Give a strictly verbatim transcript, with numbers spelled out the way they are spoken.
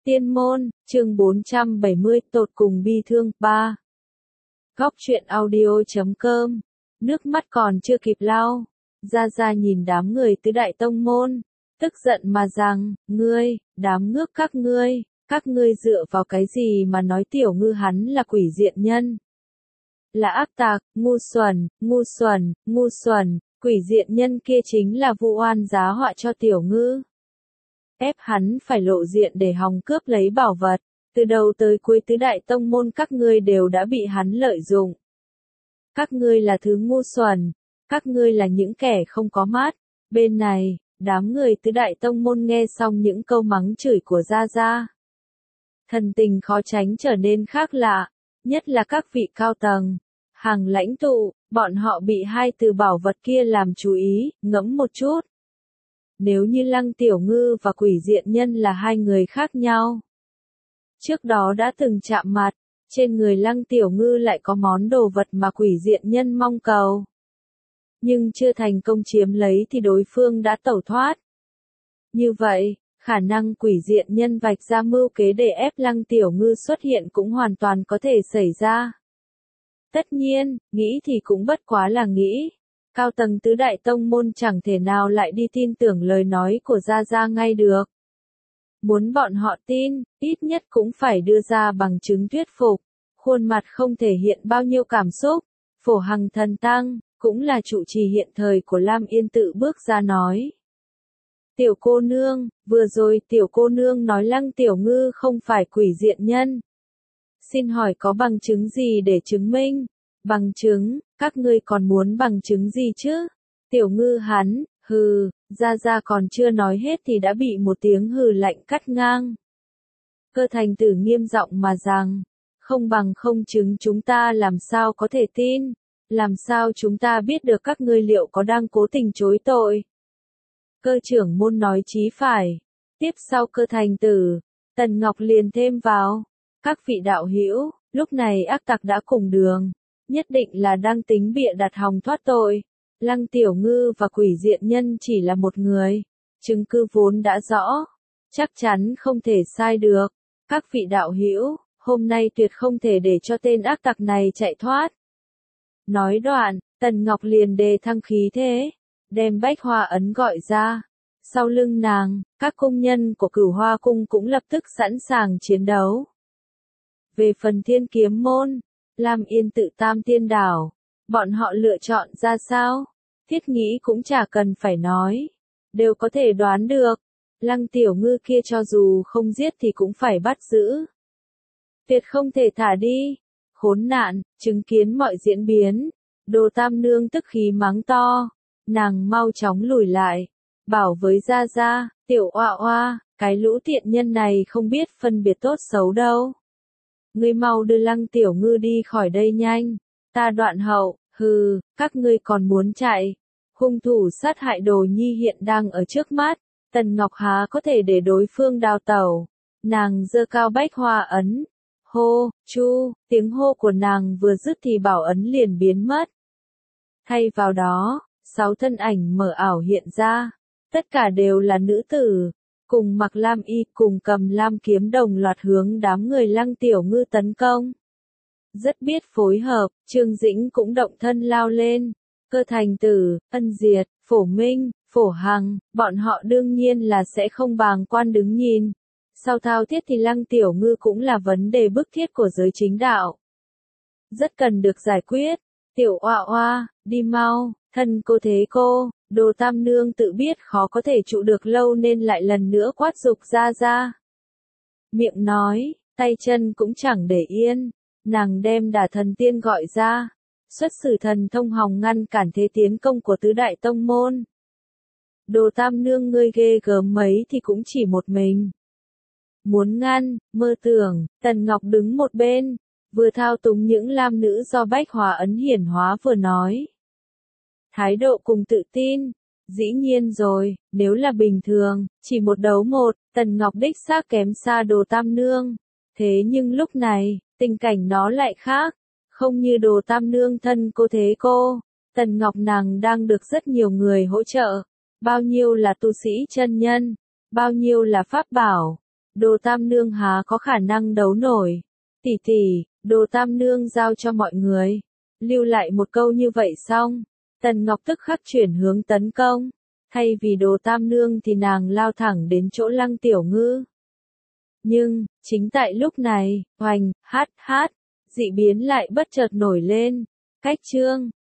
Tiên môn, chương bốn trăm bảy mươi, tột cùng bi thương, ba. Góc truyện audio chấm com. Nước mắt còn chưa kịp lau, Gia Gia nhìn đám người tứ đại tông môn, tức giận mà rằng, ngươi, đám ngước các ngươi, các ngươi dựa vào cái gì mà nói tiểu ngư hắn là quỷ diện nhân? Là ác tạc, ngu xuẩn, ngu xuẩn, ngu xuẩn, quỷ diện nhân kia chính là vu oan giá họa cho tiểu ngư. Ép hắn phải lộ diện để hòng cướp lấy bảo vật, từ đầu tới cuối tứ đại tông môn các ngươi đều đã bị hắn lợi dụng. Các ngươi là thứ ngu xuẩn, các ngươi là những kẻ không có mắt. Bên này, đám người tứ đại tông môn nghe xong những câu mắng chửi của Gia Gia, thần tình khó tránh trở nên khác lạ, nhất là các vị cao tầng, hàng lãnh tụ, bọn họ bị hai từ bảo vật kia làm chú ý, ngẫm một chút. Nếu như Lăng Tiểu Ngư và quỷ diện nhân là hai người khác nhau, trước đó đã từng chạm mặt, trên người Lăng Tiểu Ngư lại có món đồ vật mà quỷ diện nhân mong cầu, nhưng chưa thành công chiếm lấy thì đối phương đã tẩu thoát. Như vậy, khả năng quỷ diện nhân vạch ra mưu kế để ép Lăng Tiểu Ngư xuất hiện cũng hoàn toàn có thể xảy ra. Tất nhiên, nghĩ thì cũng bất quá là nghĩ. Cao tầng tứ đại tông môn chẳng thể nào lại đi tin tưởng lời nói của Gia Gia ngay được. Muốn bọn họ tin, ít nhất cũng phải đưa ra bằng chứng thuyết phục. Khuôn mặt không thể hiện bao nhiêu cảm xúc. Phổ Hằng Thần Tăng, cũng là trụ trì hiện thời của Lam Yên tự bước ra nói. Tiểu cô nương, vừa rồi tiểu cô nương nói Lăng Tiểu Ngư không phải quỷ diện nhân. Xin hỏi có bằng chứng gì để chứng minh? Bằng chứng, các ngươi còn muốn bằng chứng gì chứ? Tiểu Ngư hắn, hừ, Gia Gia còn chưa nói hết thì đã bị một tiếng hừ lạnh cắt ngang. Cơ Thành Tử nghiêm giọng mà rằng, không bằng không chứng chúng ta làm sao có thể tin, làm sao chúng ta biết được các ngươi liệu có đang cố tình chối tội. Cơ trưởng môn nói chí phải. Tiếp sau Cơ Thành Tử, Tần Ngọc liền thêm vào, các vị đạo hữu, lúc này ác tặc đã cùng đường, nhất định là đang tính bịa đặt hòng thoát tội. Lăng Tiểu Ngư và quỷ diện nhân chỉ là một người, chứng cứ vốn đã rõ, chắc chắn không thể sai được. Các vị đạo hữu, hôm nay tuyệt không thể để cho tên ác tặc này chạy thoát. Nói đoạn, Tần Ngọc liền đề thăng khí thế, đem Bách Hoa ấn gọi ra. Sau lưng nàng, các cung nhân của Cửu Hoa cung cũng lập tức sẵn sàng chiến đấu. Về phần Thiên Kiếm môn, Lam Yên tự Tam Tiên đảo, bọn họ lựa chọn ra sao? Thiết nghĩ cũng chả cần phải nói, đều có thể đoán được. Lăng Tiểu Ngư kia cho dù không giết thì cũng phải bắt giữ, tuyệt không thể thả đi. Khốn nạn, chứng kiến mọi diễn biến, Đồ Tam Nương tức khí mắng to, nàng mau chóng lùi lại, bảo với Gia Gia, Tiểu Oa Oa, cái lũ tiện nhân này không biết phân biệt tốt xấu đâu. Ngươi mau đưa Lăng Tiểu Ngư đi khỏi đây nhanh, ta đoạn hậu. Hừ, các ngươi còn muốn chạy? Hung thủ sát hại Đồ Nhi hiện đang ở trước mắt, Tần Ngọc há có thể để đối phương đào tẩu. Nàng giơ cao Bách Hoa ấn, hô, chu, tiếng hô của nàng vừa dứt thì bảo ấn liền biến mất. Thay vào đó, sáu thân ảnh mờ ảo hiện ra, tất cả đều là nữ tử, cùng mặc lam y, cùng cầm lam kiếm đồng loạt hướng đám người Lăng Tiểu Ngư tấn công. Rất biết phối hợp, Trương Dĩnh cũng động thân lao lên. Cơ Thành Tử, Ân Diệt, Phổ Minh, Phổ Hằng, bọn họ đương nhiên là sẽ không bàng quan đứng nhìn. Sau thao thiết thì Lăng Tiểu Ngư cũng là vấn đề bức thiết của giới chính đạo, rất cần được giải quyết. Tiểu Oa Oa, đi mau, thân cô thế cô. Đồ Tam Nương tự biết khó có thể trụ được lâu nên lại lần nữa quát giục Gia Gia. Miệng nói, tay chân cũng chẳng để yên. Nàng đem Đả Thần Tiên gọi ra, xuất sử thần thông hòng ngăn cản thế tiến công của tứ đại tông môn. Đồ Tam Nương ngươi ghê gớm mấy thì cũng chỉ một mình. Muốn ngăn, mơ tưởng. Tần Ngọc đứng một bên, vừa thao túng những lam nữ do Bách Hoa ấn hiển hóa vừa nói. Thái độ cùng tự tin, dĩ nhiên rồi, nếu là bình thường, chỉ một đấu một, Tần Ngọc đích xác kém xa Đồ Tam Nương. Thế nhưng lúc này, tình cảnh nó lại khác, không như Đồ Tam Nương thân cô thế cô, Tần Ngọc nàng đang được rất nhiều người hỗ trợ, bao nhiêu là tu sĩ chân nhân, bao nhiêu là pháp bảo, Đồ Tam Nương há có khả năng đấu nổi. Tỷ tỷ, Đồ Tam Nương giao cho mọi người. Lưu lại một câu như vậy xong, Tần Ngọc tức khắc chuyển hướng tấn công. Thay vì Đồ Tam Nương thì nàng lao thẳng đến chỗ Lăng Tiểu Ngư. Nhưng, chính tại lúc này, oành, hát hát, dị biến lại bất chợt nổi lên. Cách chương